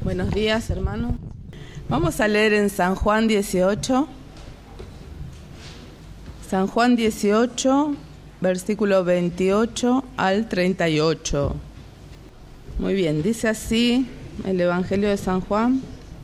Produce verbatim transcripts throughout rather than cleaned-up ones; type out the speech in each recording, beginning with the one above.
Buenos días, hermano. Vamos a leer en San Juan dieciocho. San Juan dieciocho, versículo veintiocho al treinta y ocho. Muy bien, dice así el Evangelio de San Juan.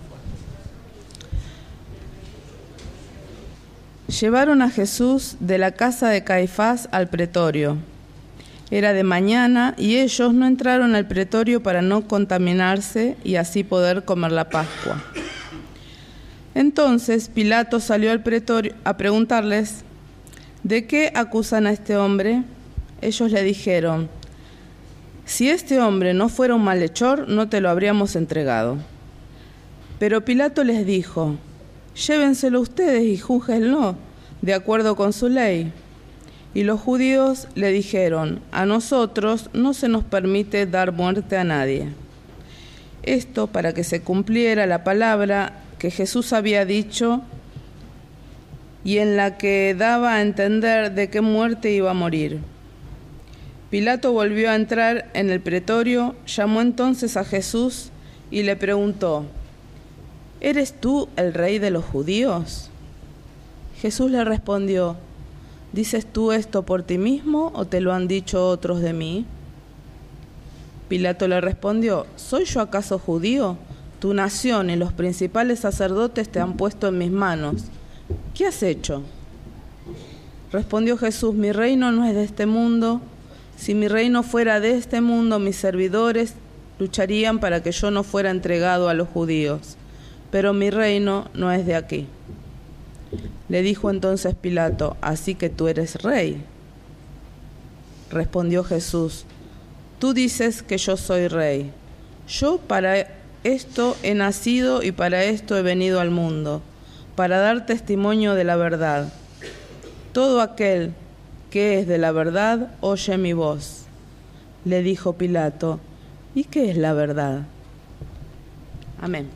Llevaron a Jesús de la casa de Caifás al pretorio. Era de mañana y ellos no entraron al pretorio para no contaminarse y así poder comer la Pascua. Entonces Pilato salió al pretorio a preguntarles: ¿de qué acusan a este hombre? Ellos le dijeron: si este hombre no fuera un malhechor, no te lo habríamos entregado. Pero Pilato les dijo: llévenselo ustedes y júzguenlo de acuerdo con su ley. Y los judíos le dijeron: a nosotros no se nos permite dar muerte a nadie. Esto para que se cumpliera la palabra que Jesús había dicho y en la que daba a entender de qué muerte iba a morir. Pilato volvió a entrar en el pretorio, llamó entonces a Jesús y le preguntó: ¿eres tú el rey de los judíos? Jesús le respondió: ¿dices tú esto por ti mismo o te lo han dicho otros de mí? Pilato le respondió: ¿soy yo acaso judío? Tu nación y los principales sacerdotes te han puesto en mis manos. ¿Qué has hecho? Respondió Jesús: mi reino no es de este mundo. Si mi reino fuera de este mundo, mis servidores lucharían para que yo no fuera entregado a los judíos. Pero mi reino no es de aquí. Le dijo entonces Pilato: ¿así que tú eres rey? Respondió Jesús: tú dices que yo soy rey. Yo para esto he nacido y para esto he venido al mundo, para dar testimonio de la verdad. Todo aquel que es de la verdad oye mi voz. Le dijo Pilato: ¿y qué es la verdad? Amén.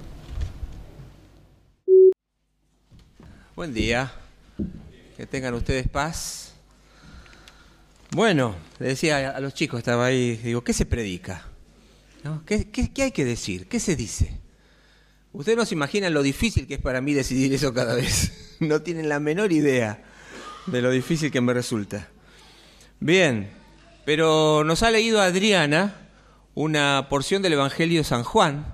Buen día, que tengan ustedes paz. Bueno, le decía a los chicos, estaba ahí, digo, ¿qué se predica? ¿No? ¿Qué, qué, ¿Qué hay que decir? ¿Qué se dice? Ustedes no se imaginan lo difícil que es para mí decidir eso cada vez. No tienen la menor idea de lo difícil que me resulta. Bien, pero nos ha leído Adriana una porción del Evangelio de San Juan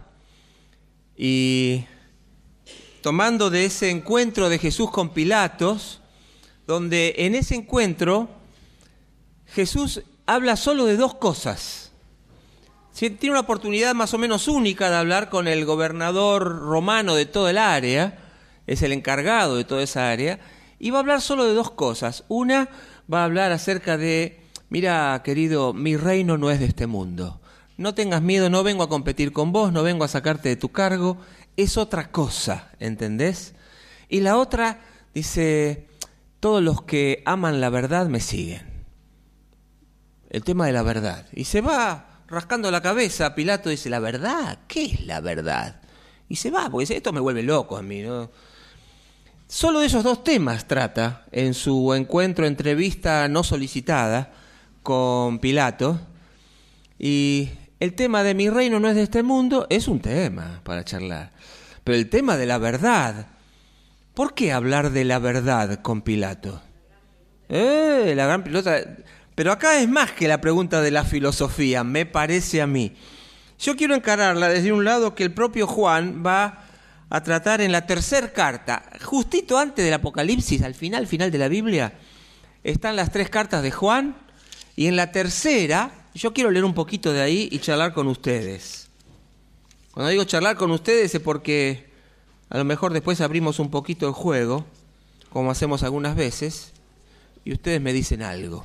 y tomando de ese encuentro de Jesús con Pilatos, donde en ese encuentro Jesús habla solo de dos cosas. Tiene una oportunidad más o menos única de hablar con el gobernador romano de toda el área, es el encargado de toda esa área, y va a hablar solo de dos cosas. Una, va a hablar acerca de: mira, querido, mi reino no es de este mundo. No tengas miedo, no vengo a competir con vos, no vengo a sacarte de tu cargo. Es otra cosa, ¿entendés? Y la otra dice: todos los que aman la verdad me siguen. El tema de la verdad. Y se va rascando la cabeza. Pilato dice: ¿la verdad? ¿Qué es la verdad? Y se va, porque dice: esto me vuelve loco a mí, ¿no? Solo de esos dos temas trata en su encuentro, entrevista no solicitada con Pilato. Y el tema de mi reino no es de este mundo es un tema para charlar. Pero el tema de la verdad, ¿por qué hablar de la verdad con Pilato? Eh, la gran pelota. Pero acá es más que la pregunta de la filosofía, me parece a mí. Yo quiero encararla desde un lado que el propio Juan va a tratar en la tercera carta. Justito antes del Apocalipsis, al final, final de la Biblia, están las tres cartas de Juan. Y en la tercera, yo quiero leer un poquito de ahí y charlar con ustedes. Cuando digo charlar con ustedes es porque a lo mejor después abrimos un poquito el juego, como hacemos algunas veces, y ustedes me dicen algo.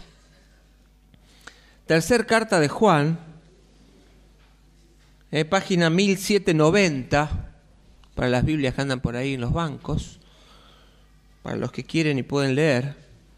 Tercer carta de Juan, eh, página mil setecientos noventa, para las Biblias que andan por ahí en los bancos, para los que quieren y pueden leer.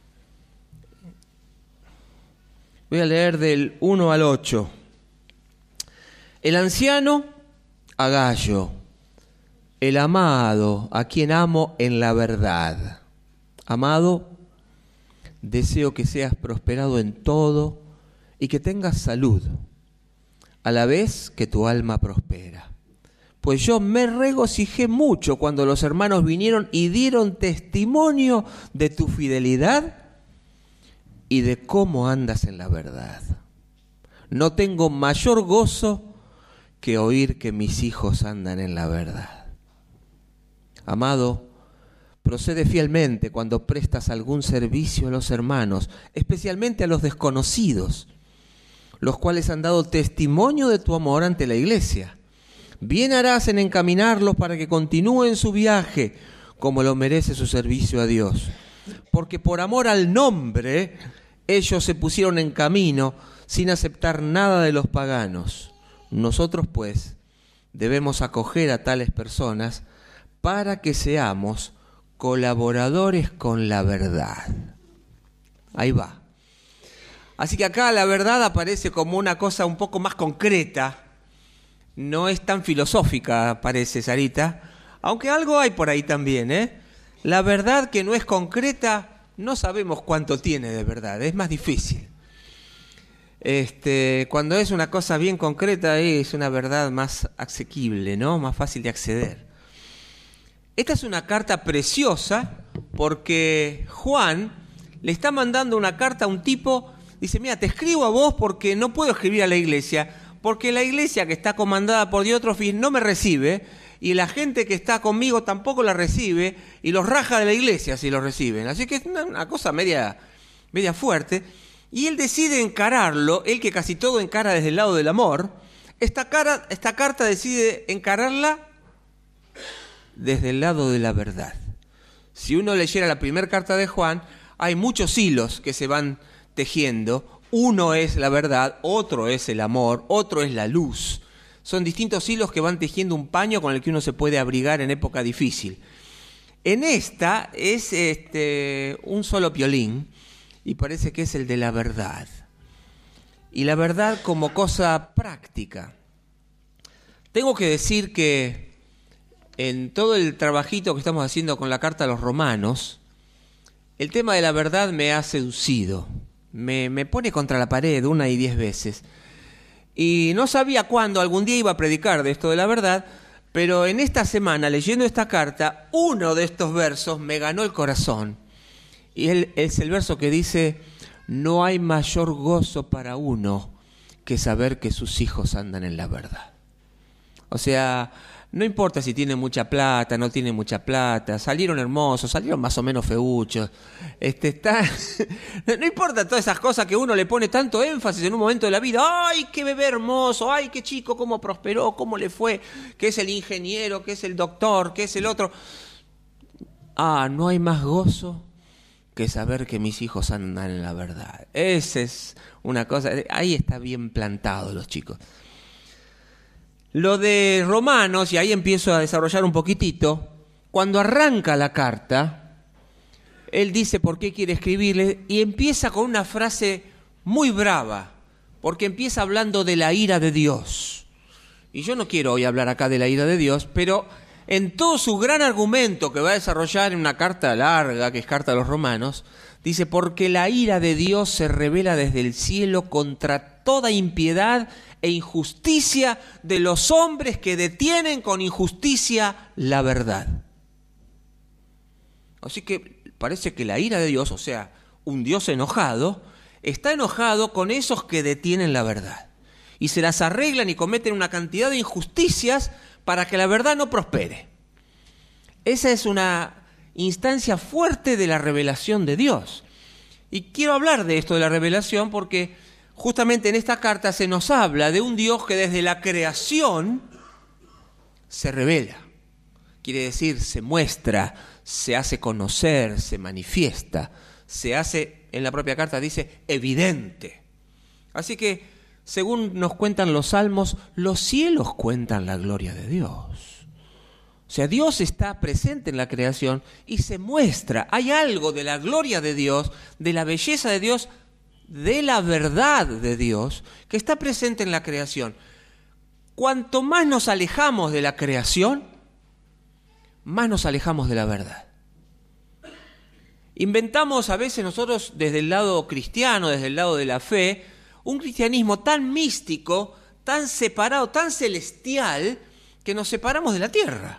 Voy a leer del uno al ocho. El anciano a Gallo, el amado, a quien amo en la verdad. Amado, deseo que seas prosperado en todo y que tengas salud, a la vez que tu alma prospera. pues yo me regocijé mucho cuando los hermanos vinieron y dieron testimonio de tu fidelidad y de cómo andas en la verdad. No tengo mayor gozo que oír que mis hijos andan en la verdad. Amado, procede fielmente cuando prestas algún servicio a los hermanos, especialmente a los desconocidos, los cuales han dado testimonio de tu amor ante la iglesia. Bien harás en encaminarlos para que continúen su viaje, como lo merece su servicio a Dios. Porque por amor al nombre, ellos se pusieron en camino sin aceptar nada de los paganos. Nosotros, pues, debemos acoger a tales personas para que seamos colaboradores con la verdad. Ahí va. Así que acá la verdad aparece como una cosa un poco más concreta. No es tan filosófica, parece, Sarita. Aunque algo hay por ahí también, ¿eh? La verdad que no es concreta, no sabemos cuánto tiene de verdad. Es más difícil. Este, cuando es una cosa bien concreta, es una verdad más asequible, ¿no? Más fácil de acceder. Esta es una carta preciosa porque Juan le está mandando una carta a un tipo. Dice, mira, te escribo a vos porque no puedo escribir a la iglesia, porque la iglesia que está comandada por Diótrofes no me recibe, y la gente que está conmigo tampoco la recibe, y los raja de la iglesia si los reciben. Así que es una, una cosa media, media fuerte. Y él decide encararlo, él que casi todo encara desde el lado del amor, esta, cara, esta carta decide encararla desde el lado de la verdad. Si uno leyera la primera carta de Juan, hay muchos hilos que se van tejiendo. Uno es la verdad, otro es el amor, otro es la luz. Son distintos hilos que van tejiendo un paño con el que uno se puede abrigar en época difícil. En esta es este, un solo piolín y parece que es el de la verdad. Y la verdad como cosa práctica. Tengo que decir que en todo el trabajito que estamos haciendo con la carta a los romanos, el tema de la verdad me ha seducido. Me, me pone contra la pared una y diez veces. Y no sabía cuándo, algún día iba a predicar de esto de la verdad, pero en esta semana, leyendo esta carta, uno de estos versos me ganó el corazón. Y él, es el verso que dice, no hay mayor gozo para uno que saber que sus hijos andan en la verdad. O sea, no importa si tienen mucha plata, no tienen mucha plata, salieron hermosos, salieron más o menos feuchos, este, está... no importa todas esas cosas que uno le pone tanto énfasis en un momento de la vida. ¡Ay, qué bebé hermoso! ¡Ay, qué chico! ¿Cómo prosperó? ¿Cómo le fue? ¿Qué es el ingeniero? ¿Qué es el doctor? ¿Qué es el otro? Ah, no hay más gozo que saber que mis hijos andan en la verdad. Esa es una cosa... Ahí está bien plantado los chicos. Lo de Romanos, y ahí empiezo a desarrollar un poquitito, cuando arranca la carta, él dice por qué quiere escribirle y empieza con una frase muy brava, porque empieza hablando de la ira de Dios. Y yo no quiero hoy hablar acá de la ira de Dios, pero en todo su gran argumento que va a desarrollar en una carta larga, que es carta a los Romanos, dice, porque la ira de Dios se revela desde el cielo contra toda impiedad e injusticia de los hombres que detienen con injusticia la verdad. Así que parece que la ira de Dios, o sea, un Dios enojado, está enojado con esos que detienen la verdad. Y se las arreglan y cometen una cantidad de injusticias para que la verdad no prospere. Esa es una instancia fuerte de la revelación de Dios. Y quiero hablar de esto de la revelación porque justamente en esta carta se nos habla de un Dios que desde la creación se revela. Quiere decir, se muestra, se hace conocer, se manifiesta, se hace, en la propia carta dice, evidente. Así que, según nos cuentan los salmos, los cielos cuentan la gloria de Dios. O sea, Dios está presente en la creación y se muestra. Hay algo de la gloria de Dios, de la belleza de Dios, de la verdad de Dios, que está presente en la creación. Cuanto más nos alejamos de la creación, más nos alejamos de la verdad. Inventamos a veces nosotros desde el lado cristiano, desde el lado de la fe, un cristianismo tan místico, tan separado, tan celestial, que nos separamos de la tierra.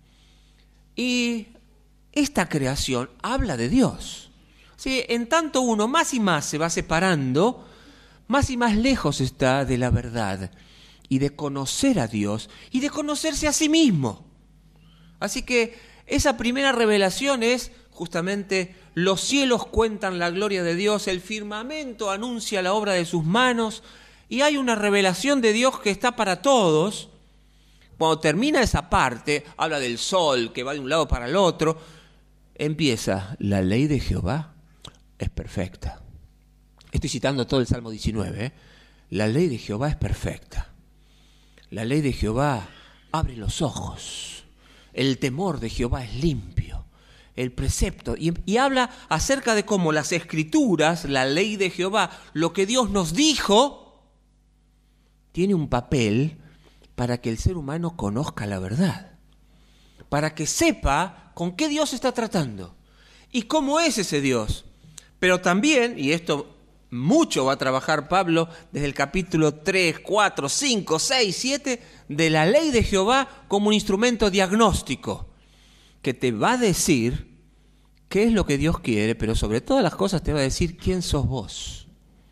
Y esta creación habla de Dios. ¿Sí? En tanto uno más y más se va separando, más y más lejos está de la verdad y de conocer a Dios y de conocerse a sí mismo. Así que esa primera revelación es justamente: los cielos cuentan la gloria de Dios, el firmamento anuncia la obra de sus manos, y hay una revelación de Dios que está para todos. Cuando termina esa parte, habla del sol que va de un lado para el otro, empieza: la ley de Jehová es perfecta. Estoy citando todo el Salmo diecinueve. ¿eh? La ley de Jehová es perfecta. La ley de Jehová abre los ojos. El temor de Jehová es limpio. El precepto. Y, y habla acerca de cómo las escrituras, la ley de Jehová, lo que Dios nos dijo, tiene un papel para que el ser humano conozca la verdad. Para que sepa con qué Dios está tratando. Y cómo es ese Dios. Pero también, y esto mucho va a trabajar Pablo desde el capítulo tres, cuatro, cinco, seis, siete, de la ley de Jehová como un instrumento diagnóstico, que te va a decir qué es lo que Dios quiere, pero sobre todas las cosas te va a decir quién sos vos.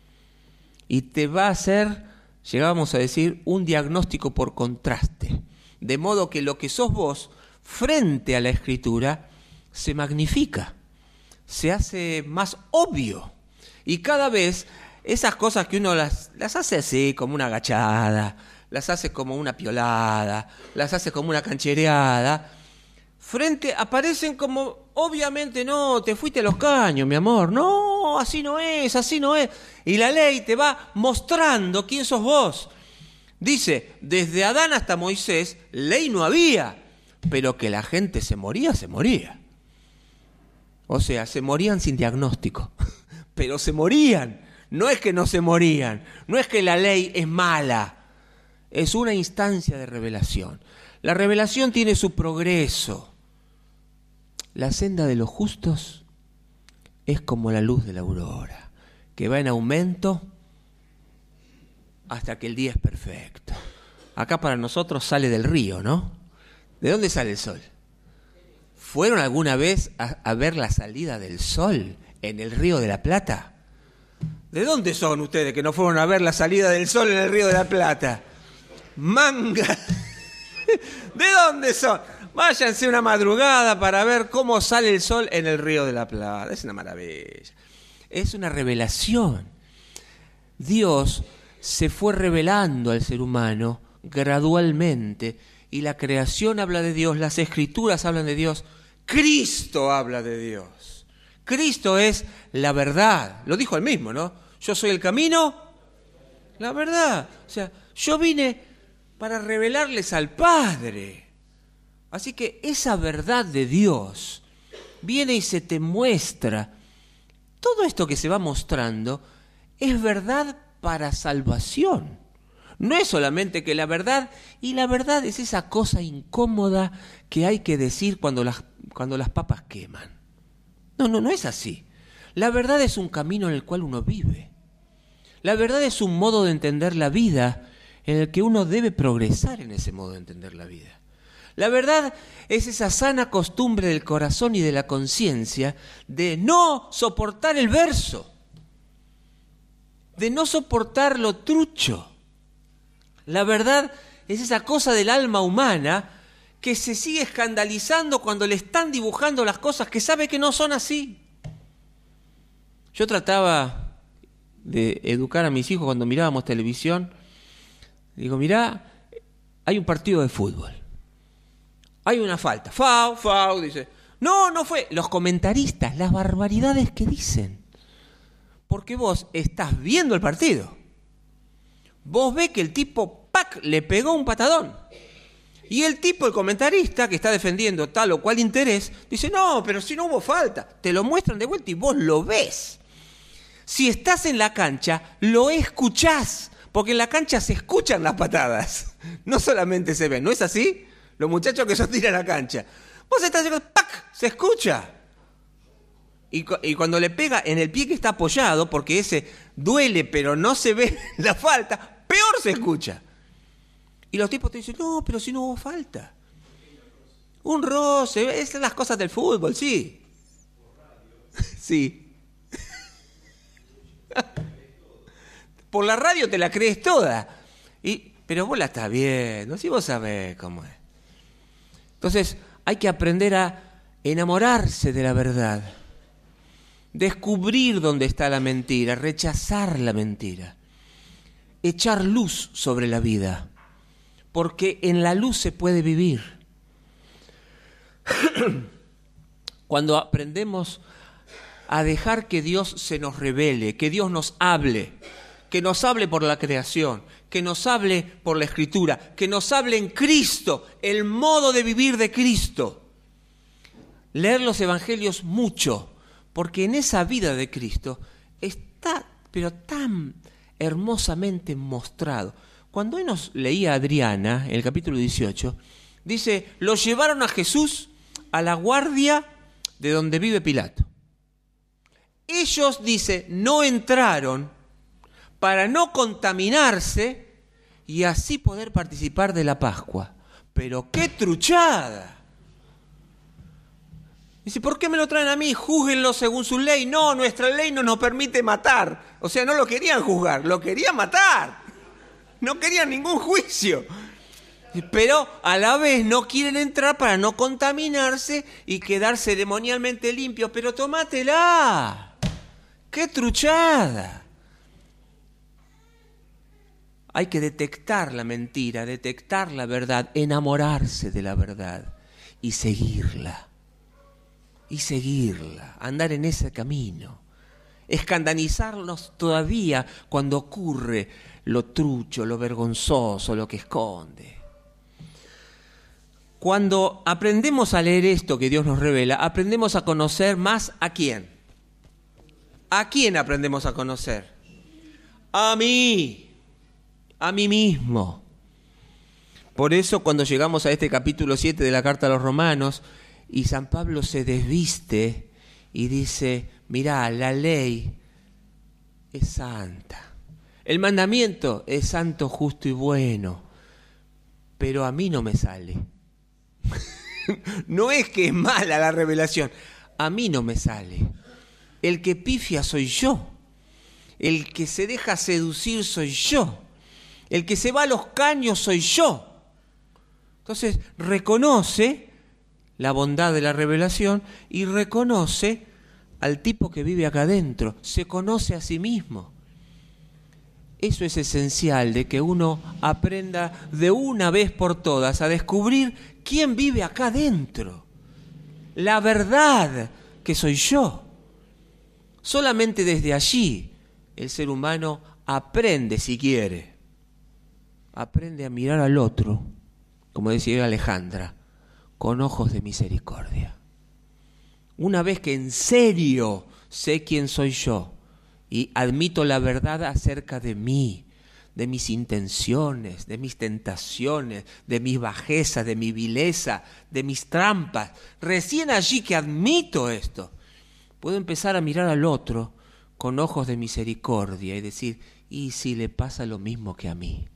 Y te va a hacer, llegábamos a decir, un diagnóstico por contraste. De modo que lo que sos vos, frente a la Escritura, se magnifica, se hace más obvio. Y cada vez esas cosas que uno las, las hace así, como una agachada, las hace como una piolada, las hace como una canchereada, frente aparecen como, obviamente no, te fuiste a los caños, mi amor, no, así no es, así no es. Y la ley te va mostrando quién sos vos. Dice, desde Adán hasta Moisés, ley no había, pero que la gente se moría, se moría. O sea, se morían sin diagnóstico, pero se morían. No es que no se morían, no es que la ley es mala, es una instancia de revelación. La revelación tiene su progreso. La senda de los justos es como la luz de la aurora, que va en aumento hasta que el día es perfecto. Acá para nosotros sale del río, ¿no? ¿De dónde sale el sol? ¿Fueron alguna vez a, a ver la salida del sol en el Río de la Plata? ¿De dónde son ustedes que no fueron a ver la salida del sol en el Río de la Plata? ¡Manga! ¿De dónde son? Váyanse una madrugada para ver cómo sale el sol en el Río de la Plata. Es una maravilla. Es una revelación. Dios se fue revelando al ser humano gradualmente, y la creación habla de Dios, las escrituras hablan de Dios, Cristo habla de Dios. Cristo es la verdad. Lo dijo él mismo, ¿no? Yo soy el camino, la verdad. O sea, yo vine para revelarles al Padre. Así que esa verdad de Dios viene y se te muestra. Todo esto que se va mostrando es verdad para salvación. No es solamente que la verdad, y la verdad es esa cosa incómoda que hay que decir cuando las, cuando las papas queman. No, no, no es así. La verdad es un camino en el cual uno vive. La verdad es un modo de entender la vida en el que uno debe progresar en ese modo de entender la vida. La verdad es esa sana costumbre del corazón y de la conciencia de no soportar el verso, de no soportar lo trucho. La verdad es esa cosa del alma humana que se sigue escandalizando cuando le están dibujando las cosas que sabe que no son así. Yo trataba de educar a mis hijos cuando mirábamos televisión. Digo, mirá, hay un partido de fútbol. Hay una falta. Fau, fau, dice. No, no fue. Los comentaristas, las barbaridades que dicen. Porque vos estás viendo el partido. Vos ves que el tipo, ¡pac!, le pegó un patadón. Y el tipo, el comentarista, que está defendiendo tal o cual interés, dice, no, pero si no hubo falta. Te lo muestran de vuelta y vos lo ves. Si estás en la cancha, lo escuchás. Porque en la cancha se escuchan las patadas. No solamente se ven, ¿no es así? Los muchachos que sostienen la cancha. Vos estás diciendo, ¡pac!, se escucha. Y, y cuando le pega en el pie que está apoyado, porque ese duele pero no se ve la falta, peor se escucha. Y los tipos te dicen, no, pero si no hubo falta. Un roce, esas son las cosas del fútbol, sí. Sí. Por la radio te la crees toda. Y, pero vos la estás viendo, si vos sabés cómo es. Entonces, hay que aprender a enamorarse de la verdad. Descubrir dónde está la mentira, rechazar la mentira. Echar luz sobre la vida. Porque en la luz se puede vivir. Cuando aprendemos a dejar que Dios se nos revele, que Dios nos hable, que nos hable por la creación, que nos hable por la Escritura, que nos hable en Cristo, el modo de vivir de Cristo. Leer los Evangelios mucho, porque en esa vida de Cristo está, pero tan hermosamente mostrado. Cuando hoy nos leía Adriana, en el capítulo dieciocho, dice, lo llevaron a Jesús a la guardia de donde vive Pilato. Ellos, dice, no entraron para no contaminarse y así poder participar de la Pascua. Pero ¡qué truchada! Dice, ¿por qué me lo traen a mí? Júzguenlo según su ley. No, nuestra ley no nos permite matar. O sea, no lo querían juzgar, lo querían matar. No querían ningún juicio. Pero a la vez no quieren entrar para no contaminarse y quedar ceremonialmente limpios. Pero tómatela. ¡Qué truchada! Hay que detectar la mentira, detectar la verdad, enamorarse de la verdad y seguirla. Y seguirla, andar en ese camino. Escandalizarnos todavía cuando ocurre lo trucho, lo vergonzoso, lo que esconde. Cuando aprendemos a leer esto que Dios nos revela, aprendemos a conocer más a quién. ¿A quién aprendemos a conocer? A mí, a mí mismo. Por eso cuando llegamos a este capítulo siete de la Carta a los Romanos y San Pablo se desviste y dice, mirá, la ley es santa. El mandamiento es santo, justo y bueno, pero a mí no me sale. No es que es mala la revelación, a mí no me sale. El que pifia soy yo. El que se deja seducir soy yo. El que se va a los caños soy yo. Entonces reconoce la bondad de la revelación y reconoce al tipo que vive acá adentro. Se conoce a sí mismo. Eso es esencial, de que uno aprenda de una vez por todas a descubrir quién vive acá adentro. La verdad que soy yo. Solamente desde allí el ser humano aprende, si quiere, aprende a mirar al otro, como decía Alejandra, con ojos de misericordia. Una vez que en serio sé quién soy yo y admito la verdad acerca de mí, de mis intenciones, de mis tentaciones, de mis bajezas, de mi vileza, de mis trampas, recién allí que admito esto, puedo empezar a mirar al otro con ojos de misericordia y decir, ¿y si le pasa lo mismo que a mí?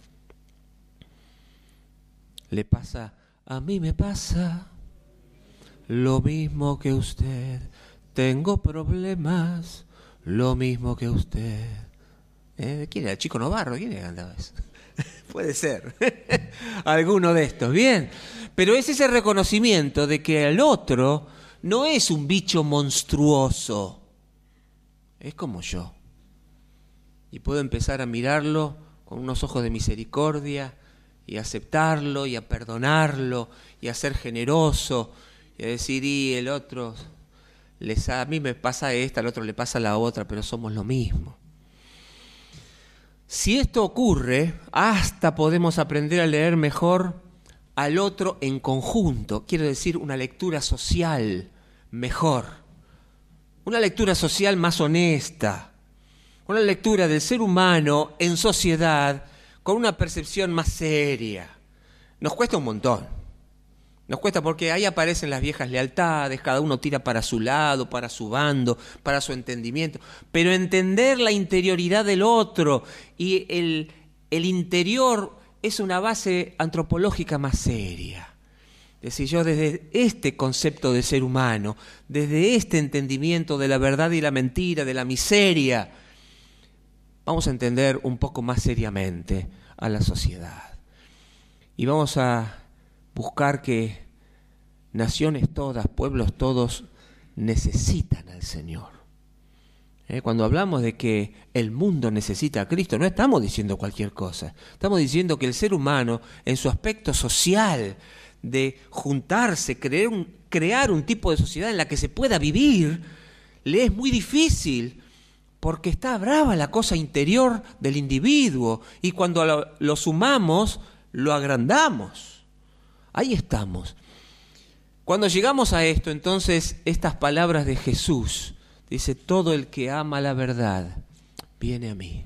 Le pasa, a mí me pasa lo mismo que usted. Tengo problemas, lo mismo que usted. ¿Eh? ¿Quién era? ¿El Chico Novarro? ¿Quién era que andaba eso? Puede ser. Alguno de estos. Bien. Pero es ese reconocimiento de que el otro no es un bicho monstruoso. Es como yo. Y puedo empezar a mirarlo con unos ojos de misericordia y aceptarlo y a perdonarlo y a ser generoso y a decir, y el otro, les, a mí me pasa esta, al otro le pasa la otra, pero somos lo mismo. Si esto ocurre, hasta podemos aprender a leer mejor al otro en conjunto. Quiero decir, una lectura social mejor. Una lectura social más honesta. Una lectura del ser humano en sociedad con una percepción más seria. Nos cuesta un montón. Nos cuesta porque ahí aparecen las viejas lealtades, cada uno tira para su lado, para su bando, para su entendimiento. Pero entender la interioridad del otro y el, el interior es una base antropológica más seria. Es decir, yo desde este concepto de ser humano, desde este entendimiento de la verdad y la mentira, de la miseria, vamos a entender un poco más seriamente a la sociedad. Y vamos a buscar que naciones todas, pueblos todos, necesitan al Señor. ¿Eh? Cuando hablamos de que el mundo necesita a Cristo, no estamos diciendo cualquier cosa. Estamos diciendo que el ser humano, en su aspecto social, de juntarse, crear un, crear un tipo de sociedad en la que se pueda vivir, le es muy difícil, porque está brava la cosa interior del individuo, y cuando lo, lo sumamos, lo agrandamos. Ahí estamos. Cuando llegamos a esto, entonces, estas palabras de Jesús, dice, todo el que ama la verdad, viene a mí.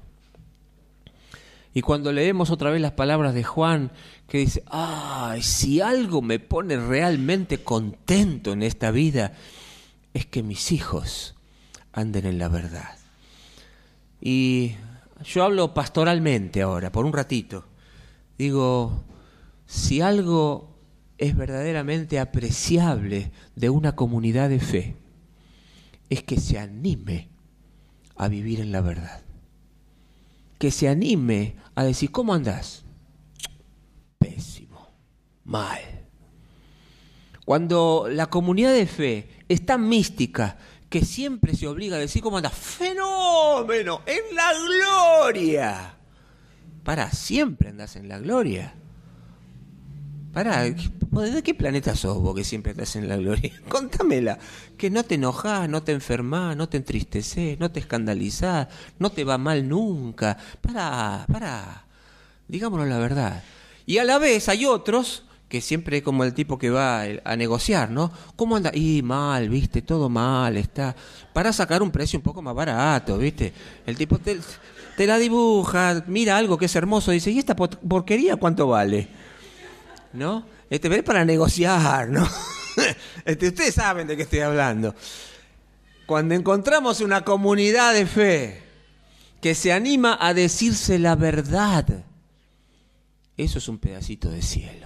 Y cuando leemos otra vez las palabras de Juan, que dice, ay, si algo me pone realmente contento en esta vida, es que mis hijos anden en la verdad. Y yo hablo pastoralmente ahora, por un ratito. Digo, si algo es verdaderamente apreciable de una comunidad de fe, es que se anime a vivir en la verdad. Que se anime a decir, ¿cómo andás? Pésimo, mal. Cuando la comunidad de fe es tan mística que siempre se obliga a decir, ¿cómo andás? ¡Fenómeno! ¡En la gloria! Pará, siempre andás en la gloria. Pará, ¿de qué planeta sos vos que siempre estás en la gloria? Contámela, que no te enojás, no te enfermás, no te entristecés, no te escandalizás, no te va mal nunca. Pará, pará, digámonos la verdad. Y a la vez hay otros, que siempre es como el tipo que va a negociar, ¿no? ¿Cómo anda? Y mal, ¿viste? Todo mal está. Para sacar un precio un poco más barato, ¿viste? El tipo te, te la dibuja, mira algo que es hermoso, dice, ¿y esta porquería cuánto vale? ¿No? Este es para negociar, ¿no? Este, ustedes saben de qué estoy hablando. Cuando encontramos una comunidad de fe que se anima a decirse la verdad, eso es un pedacito de cielo.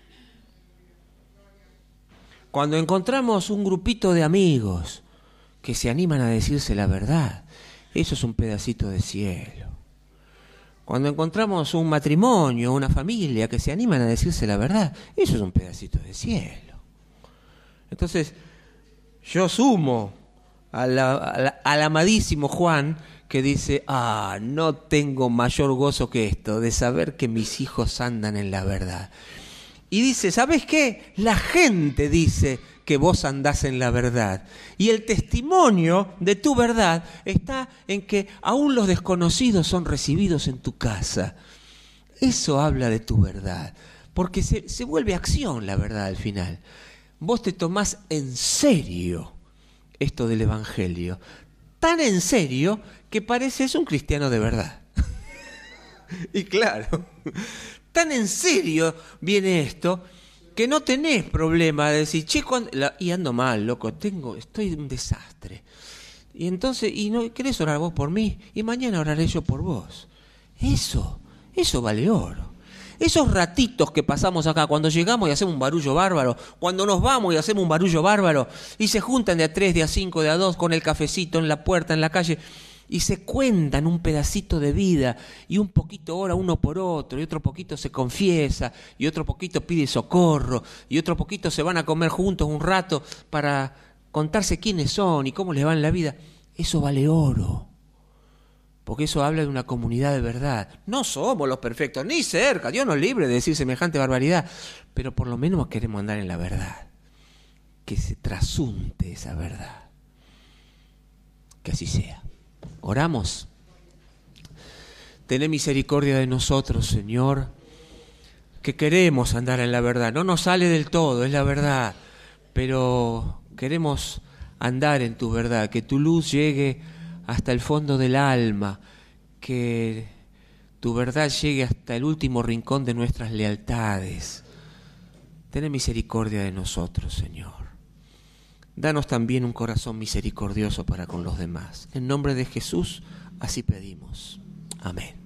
Cuando encontramos un grupito de amigos que se animan a decirse la verdad, eso es un pedacito de cielo. Cuando encontramos un matrimonio, una familia que se animan a decirse la verdad, eso es un pedacito de cielo. Entonces, yo sumo al, al, al amadísimo Juan que dice, ah, no tengo mayor gozo que esto, de saber que mis hijos andan en la verdad. Y dice, ¿sabes qué? La gente dice que vos andás en la verdad. Y el testimonio de tu verdad está en que aún los desconocidos son recibidos en tu casa. Eso habla de tu verdad, porque se, se vuelve acción la verdad al final. Vos te tomás en serio esto del Evangelio, tan en serio que pareces un cristiano de verdad. Y claro, tan en serio viene esto que no tenés problema de decir, che, cuando... y ando mal, loco, tengo, estoy un desastre. Y entonces, ¿y no querés orar vos por mí? Y mañana oraré yo por vos. Eso, eso vale oro. Esos ratitos que pasamos acá, cuando llegamos y hacemos un barullo bárbaro, cuando nos vamos y hacemos un barullo bárbaro, y se juntan de a tres, de a cinco, de a dos, con el cafecito en la puerta, en la calle, y se cuentan un pedacito de vida, y un poquito ora uno por otro, y otro poquito se confiesa, y otro poquito pide socorro, y otro poquito se van a comer juntos un rato para contarse quiénes son y cómo les va en la vida. Eso vale oro, porque eso habla de una comunidad de verdad. No somos los perfectos, ni cerca, Dios nos libre de decir semejante barbaridad, pero por lo menos queremos andar en la verdad, que se trasunte esa verdad, que así sea. Oramos. Tené misericordia de nosotros, Señor, que queremos andar en la verdad. No nos sale del todo, es la verdad, pero queremos andar en tu verdad, que tu luz llegue hasta el fondo del alma, que tu verdad llegue hasta el último rincón de nuestras lealtades. Tené misericordia de nosotros, Señor. Danos también un corazón misericordioso para con los demás. En nombre de Jesús, así pedimos. Amén.